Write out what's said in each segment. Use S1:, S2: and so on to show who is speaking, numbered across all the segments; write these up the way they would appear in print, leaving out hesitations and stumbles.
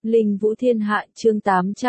S1: Linh Vũ Thiên Hạ chương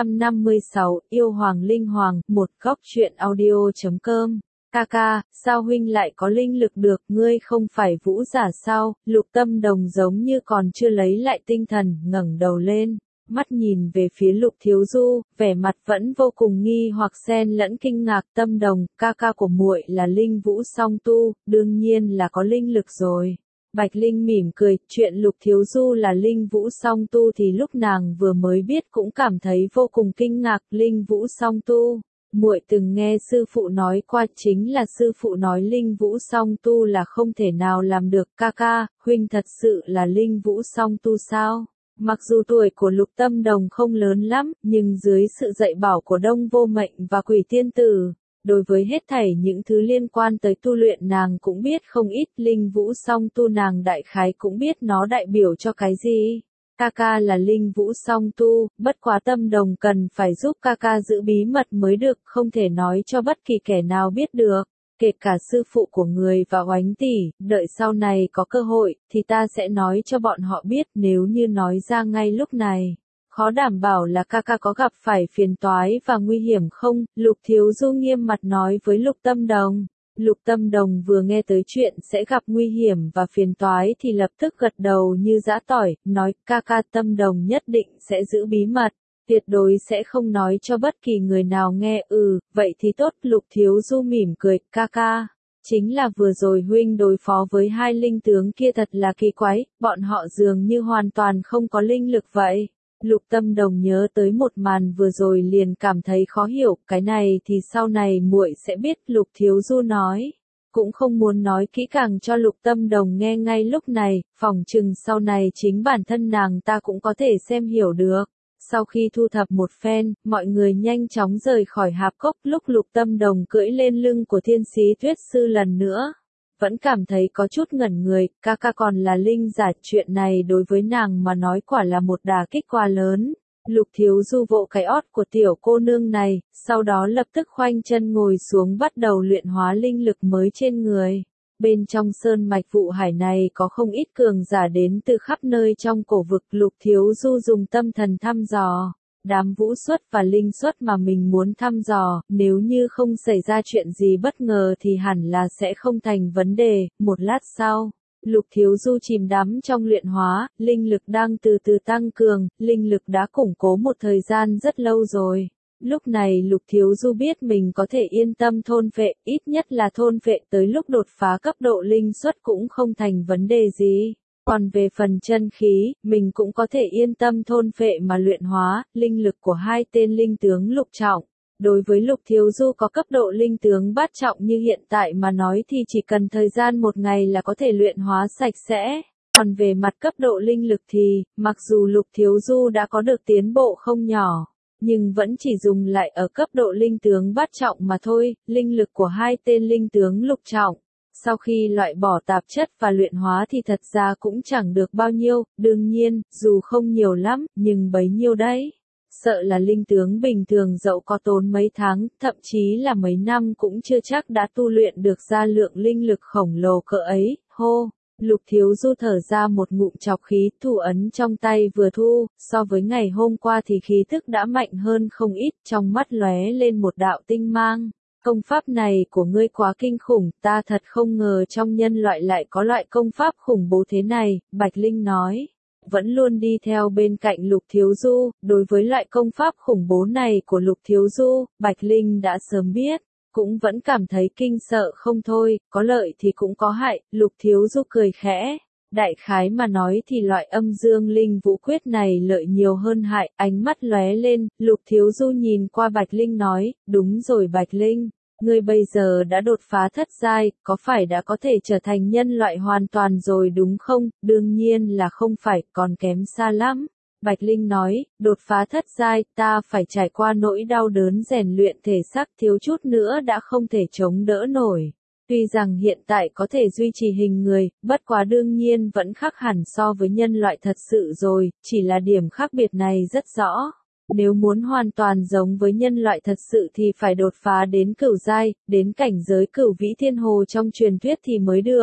S1: 856, Yêu Hoàng Linh Hoàng, một góc truyện audio.com. Ca, sao huynh lại có linh lực được, ngươi không phải vũ giả sao? Lục Tâm Đồng giống như còn chưa lấy lại tinh thần, ngẩng đầu lên, mắt nhìn về phía Lục Thiếu Du, vẻ mặt vẫn vô cùng nghi hoặc xen lẫn kinh ngạc. Tâm Đồng, ca của muội là linh vũ song tu, đương nhiên là có linh lực rồi. Bạch Linh mỉm cười, chuyện Lục Thiếu Du là linh vũ song tu thì lúc nàng vừa mới biết cũng cảm thấy vô cùng kinh ngạc. Linh vũ song tu, muội từng nghe sư phụ nói qua, chính là sư phụ nói linh vũ song tu là không thể nào làm được. Ca, huynh thật sự là linh vũ song tu sao? Mặc dù tuổi của Lục Tâm Đồng không lớn lắm, nhưng dưới sự dạy bảo của Đông Vô Mệnh và Quỷ Tiên Tử, đối với hết thảy những thứ liên quan tới tu luyện nàng cũng biết không ít. Linh vũ song tu nàng đại khái cũng biết nó đại biểu cho cái gì. Ca là linh vũ song tu, bất quá Tâm Đồng cần phải giúp ca giữ bí mật mới được, không thể nói cho bất kỳ kẻ nào biết được, kể cả sư phụ của người và Oánh tỷ. Đợi sau này có cơ hội thì ta sẽ nói cho bọn họ biết, nếu như nói ra ngay lúc này, khó đảm bảo là ca có gặp phải phiền toái và nguy hiểm không? Lục Thiếu Du nghiêm mặt nói với Lục Tâm Đồng. Lục Tâm Đồng vừa nghe tới chuyện sẽ gặp nguy hiểm và phiền toái thì lập tức gật đầu như giã tỏi, nói ca Tâm Đồng nhất định sẽ giữ bí mật, tuyệt đối sẽ không nói cho bất kỳ người nào nghe. Vậy thì tốt. Lục Thiếu Du mỉm cười, ca. Chính là vừa rồi huynh đối phó với hai linh tướng kia thật là kỳ quái, bọn họ dường như hoàn toàn không có linh lực vậy. Lục Tâm Đồng nhớ tới một màn vừa rồi liền cảm thấy khó hiểu, cái này thì sau này muội sẽ biết. Lục Thiếu Du nói, cũng không muốn nói kỹ càng cho Lục Tâm Đồng nghe ngay lúc này, phỏng chừng sau này chính bản thân nàng ta cũng có thể xem hiểu được. Sau khi thu thập một phen, mọi người nhanh chóng rời khỏi hạp cốc. Lúc Lục Tâm Đồng cưỡi lên lưng của Thiên Sĩ Tuyết Sư lần nữa, vẫn cảm thấy có chút ngẩn người. Ca còn là linh giả, chuyện này đối với nàng mà nói quả là một đả kích quá lớn. Lục Thiếu Du vỗ cái ót của tiểu cô nương này, sau đó lập tức khoanh chân ngồi xuống bắt đầu luyện hóa linh lực mới trên người. Bên trong sơn mạch Vụ Hải này có không ít cường giả đến từ khắp nơi trong cổ vực. Lục Thiếu Du dùng tâm thần thăm dò đám vũ xuất và linh xuất mà mình muốn thăm dò, nếu như không xảy ra chuyện gì bất ngờ thì hẳn là sẽ không thành vấn đề. Một lát sau, Lục Thiếu Du chìm đắm trong luyện hóa, linh lực đang từ từ tăng cường, linh lực đã củng cố một thời gian rất lâu rồi. Lúc này Lục Thiếu Du biết mình có thể yên tâm thôn phệ, ít nhất là thôn phệ tới lúc đột phá cấp độ linh xuất cũng không thành vấn đề gì. Còn về phần chân khí, mình cũng có thể yên tâm thôn phệ mà luyện hóa. Linh lực của hai tên linh tướng lục trọng, đối với Lục Thiếu Du có cấp độ linh tướng bát trọng như hiện tại mà nói thì chỉ cần thời gian một ngày là có thể luyện hóa sạch sẽ. Còn về mặt cấp độ linh lực thì, mặc dù Lục Thiếu Du đã có được tiến bộ không nhỏ, nhưng vẫn chỉ dùng lại ở cấp độ linh tướng bát trọng mà thôi. Linh lực của hai tên linh tướng lục trọng, sau khi loại bỏ tạp chất và luyện hóa thì thật ra cũng chẳng được bao nhiêu, đương nhiên, dù không nhiều lắm, nhưng bấy nhiêu đấy. Sợ là linh tướng bình thường dẫu có tốn mấy tháng, thậm chí là mấy năm cũng chưa chắc đã tu luyện được ra lượng linh lực khổng lồ cỡ ấy. Hô! Lục Thiếu Du thở ra một ngụm trọc khí, thủ ấn trong tay vừa thu, so với ngày hôm qua thì khí tức đã mạnh hơn không ít, trong mắt lóe lên một đạo tinh mang. Công pháp này của ngươi quá kinh khủng, ta thật không ngờ trong nhân loại lại có loại công pháp khủng bố thế này. Bạch Linh nói, vẫn luôn đi theo bên cạnh Lục Thiếu Du, đối với loại công pháp khủng bố này của Lục Thiếu Du, Bạch Linh đã sớm biết, cũng vẫn cảm thấy kinh sợ không thôi. Có lợi thì cũng có hại. Lục Thiếu Du cười khẽ, đại khái mà nói thì loại âm dương linh vũ quyết này lợi nhiều hơn hại. Ánh mắt lóe lên, Lục Thiếu Du nhìn qua Bạch Linh nói, đúng rồi Bạch Linh, ngươi bây giờ đã đột phá thất giai, có phải đã có thể trở thành nhân loại hoàn toàn rồi đúng không? Đương nhiên là không phải, còn kém xa lắm. Bạch Linh nói, đột phá thất giai, ta phải trải qua nỗi đau đớn rèn luyện thể xác, thiếu chút nữa đã không thể chống đỡ nổi. Tuy rằng hiện tại có thể duy trì hình người, bất quá đương nhiên vẫn khác hẳn so với nhân loại thật sự rồi, chỉ là điểm khác biệt này rất rõ. Nếu muốn hoàn toàn giống với nhân loại thật sự thì phải đột phá đến cửu giai, đến cảnh giới Cửu Vĩ Thiên Hồ trong truyền thuyết thì mới được.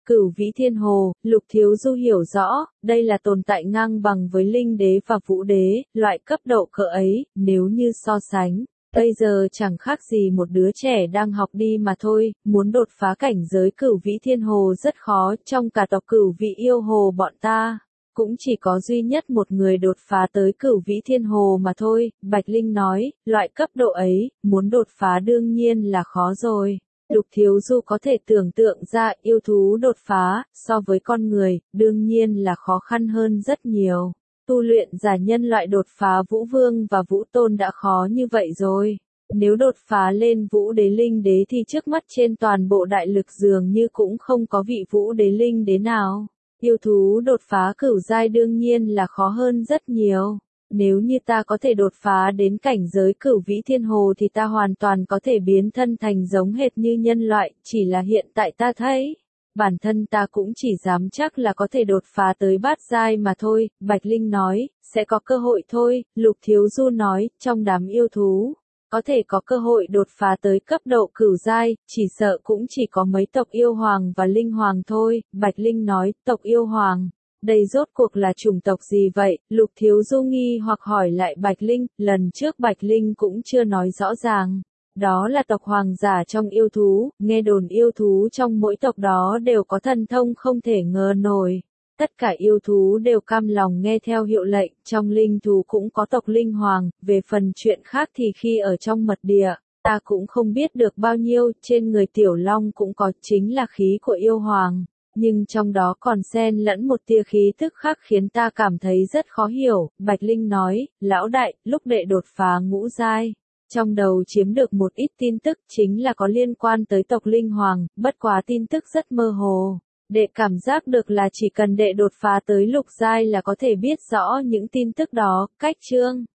S1: Cửu Vĩ Thiên Hồ, Lục Thiếu Du hiểu rõ, đây là tồn tại ngang bằng với Linh Đế và Vũ Đế, loại cấp độ cỡ ấy, nếu như so sánh. Bây giờ chẳng khác gì một đứa trẻ đang học đi mà thôi, muốn đột phá cảnh giới Cửu Vĩ Thiên Hồ rất khó, trong cả tộc Cửu Vĩ Yêu Hồ bọn ta. Cũng chỉ có duy nhất một người đột phá tới Cửu Vĩ Thiên Hồ mà thôi, Bạch Linh nói, loại cấp độ ấy, muốn đột phá đương nhiên là khó rồi. Lục Thiếu Du có thể tưởng tượng ra yêu thú đột phá, so với con người, đương nhiên là khó khăn hơn rất nhiều. Tu luyện giả nhân loại đột phá Vũ Vương và Vũ Tôn đã khó như vậy rồi. Nếu đột phá lên Vũ Đế Linh Đế thì trước mắt trên toàn bộ đại lực dường như cũng không có vị Vũ Đế Linh Đế nào. Yêu thú đột phá cửu giai đương nhiên là khó hơn rất nhiều. Nếu như ta có thể đột phá đến cảnh giới Cửu Vĩ Thiên Hồ thì ta hoàn toàn có thể biến thân thành giống hệt như nhân loại, chỉ là hiện tại ta thấy. Bản thân ta cũng chỉ dám chắc là có thể đột phá tới bát giai mà thôi, Bạch Linh nói, sẽ có cơ hội thôi, Lục Thiếu Du nói, trong đám yêu thú. Có thể có cơ hội đột phá tới cấp độ cửu giai, chỉ sợ cũng chỉ có mấy tộc yêu hoàng và linh hoàng thôi, Bạch Linh nói, tộc yêu hoàng. Đây rốt cuộc là chủng tộc gì vậy? Lục Thiếu Du nghi hoặc hỏi lại Bạch Linh, lần trước Bạch Linh cũng chưa nói rõ ràng. Đó là tộc hoàng giả trong yêu thú, nghe đồn yêu thú trong mỗi tộc đó đều có thần thông không thể ngờ nổi. Tất cả yêu thú đều cam lòng nghe theo hiệu lệnh, trong linh thú cũng có tộc linh hoàng, về phần chuyện khác thì khi ở trong mật địa, ta cũng không biết được bao nhiêu, trên người tiểu long cũng có chính là khí của yêu hoàng. Nhưng trong đó còn xen lẫn một tia khí tức khác khiến ta cảm thấy rất khó hiểu, Bạch Linh nói, lão đại, lúc đệ đột phá ngũ giai. Trong đầu chiếm được một ít tin tức chính là có liên quan tới tộc Linh Hoàng, bất quá tin tức rất mơ hồ. Đệ cảm giác được là chỉ cần đệ đột phá tới lục giai là có thể biết rõ những tin tức đó, cách chương.